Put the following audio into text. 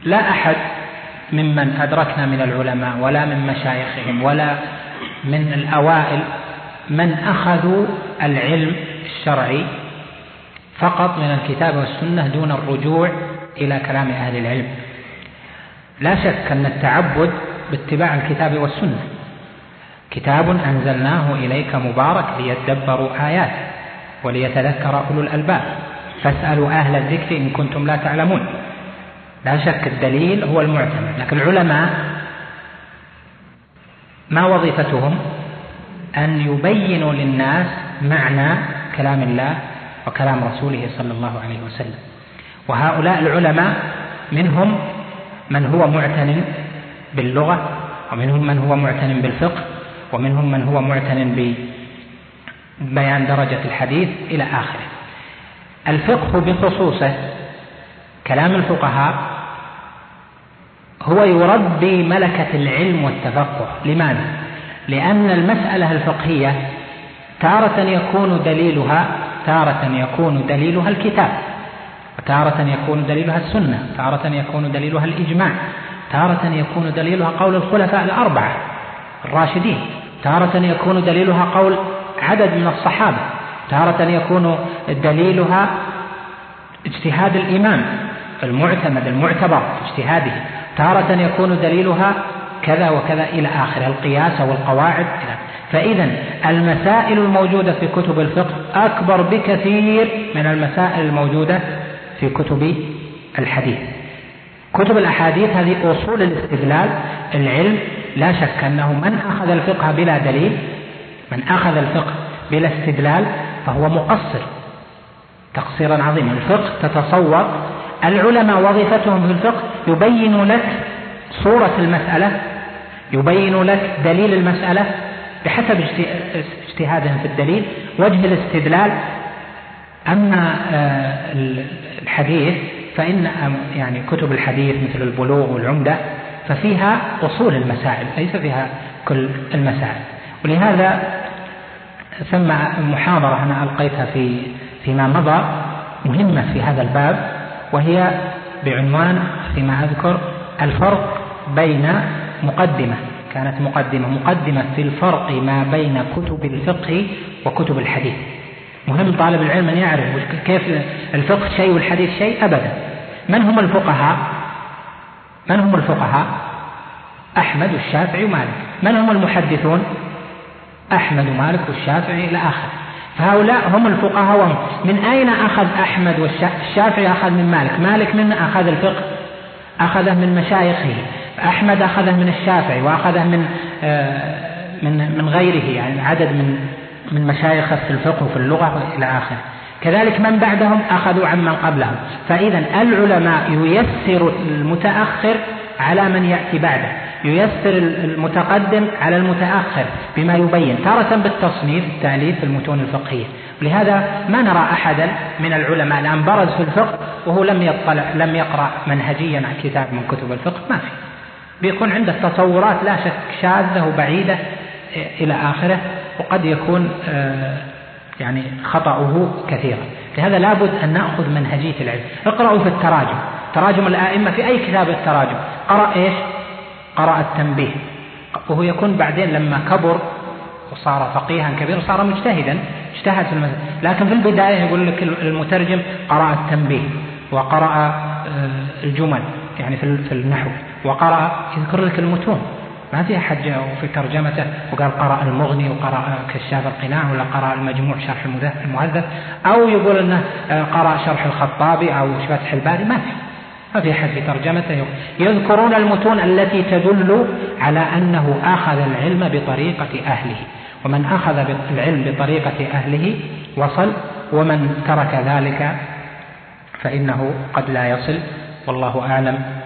لا أحد ممن أدركنا من العلماء ولا من مشايخهم ولا من الأوائل من أخذوا العلم الشرعي فقط من الكتاب والسنة دون الرجوع إلى كلام أهل العلم. لا شك أن التعبد باتباع الكتاب والسنة، كتاب أنزلناه إليك مبارك ليدبروا آيات وليتذكر أولو الألباب فاسألوا أهل الذكر إن كنتم لا تعلمون. لا شك الدليل هو المعتمد، لكن العلماء ما وظيفتهم؟ أن يبينوا للناس معنى كلام الله وكلام رسوله صلى الله عليه وسلم. وهؤلاء العلماء منهم من هو معتن باللغة، ومنهم من هو معتن بالفقه، ومنهم من هو معتن ببيان درجة الحديث إلى آخره. الفقه بخصوصه كلام الفقهاء هو يربي ملكة العلم والتفقه. لماذا؟ لأن المسألة الفقهية تارة يكون دليلها الكتاب، وتارة يكون دليلها السنة، تارة يكون دليلها الإجماع، تارة يكون دليلها قول الخلفاء الأربعة الراشدين، تارة يكون دليلها قول عدد من الصحابة، تارة يكون دليلها اجتهاد الإمام المعتمد المعتبر في اجتهاده، تارة يكون دليلها كذا وكذا إلى آخر القياس والقواعد. فإذا المسائل الموجودة في كتب الفقه أكبر بكثير من المسائل الموجودة في كتب الحديث. كتب الأحاديث هذه أصول الاستدلال العلم. لا شك أنه من أخذ الفقه بلا دليل، من أخذ الفقه بلا استدلال فهو مقصر تقصيرا عظيما. الفقه تتصور العلماء وظيفتهم في الفقه يبين لك صورة المسألة، يبين لك دليل المسألة بحسب اجتهادهم في الدليل، وجه الاستدلال. أما الحديث فإن يعني كتب الحديث مثل البلوغ والعمدة ففيها أصول المسائل ليس فيها كل المسائل. ولهذا ثم محاضرة أنا ألقيتها فيما مضى مهمة في هذا الباب، وهي بعنوان فيما أذكر الفرق بين كانت مقدمة في الفرق ما بين كتب الفقه وكتب الحديث. مهم طالب العلم أن يعرف كيف الفقه شيء والحديث شيء أبدا. من هم الفقهاء؟ أحمد والشافعي ومالك. من هم المحدثون؟ أحمد ومالك والشافعي إلى آخر. فهؤلاء هم الفقهاء. من أين أخذ أحمد والشافعي؟ أخذ من مالك من أخذ الفقه؟ أخذه من مشايخه. أحمد أخذه من الشافعي وأخذه من غيره، يعني عدد من مشايخه في الفقه وفي اللغة إلى آخره. كذلك من بعدهم أخذوا عمن قبلهم. فإذا العلماء ييسر المتأخر على من يأتي بعده، ييسر المتقدم على المتأخر بما يبين، تارة بالتصنيف التأليف المتون الفقهية. ولهذا ما نرى أحدا من العلماء الآن برز في الفقه وهو لم يقرأ منهجيا عن كتاب من كتب الفقه، ما في. بيكون عنده تصورات لا شك شاذة وبعيدة إلى آخره، وقد يكون يعني خطأه كثيرا. لهذا لابد أن نأخذ منهجية العلم. اقرأوا في التراجم، تراجم الآئمة في أي كتاب التراجم قرأ إيش؟ قرأ التنبيه، وهو يكون بعدين لما كبر وصار فقيها كبير وصار مجتهدا اجتهد في المسألة. لكن في البداية يقول لك المترجم قرأ التنبيه وقرأ الجمل يعني في النحو، وقرأ يذكر لك المتون. ما في أحد في ترجمته وقال قرأ المغني وقرأ كشاف القناع ولا قرأ المجموع شرح المهذب، أو يقول أنه قرأ شرح الخطابي أو فتح الباري. ما في أحد في ترجمته. يذكرون المتون التي تدل على أنه أخذ العلم بطريقة أهله، ومن أخذ العلم بطريقة أهله وصل، ومن ترك ذلك فإنه قد لا يصل. والله أعلم.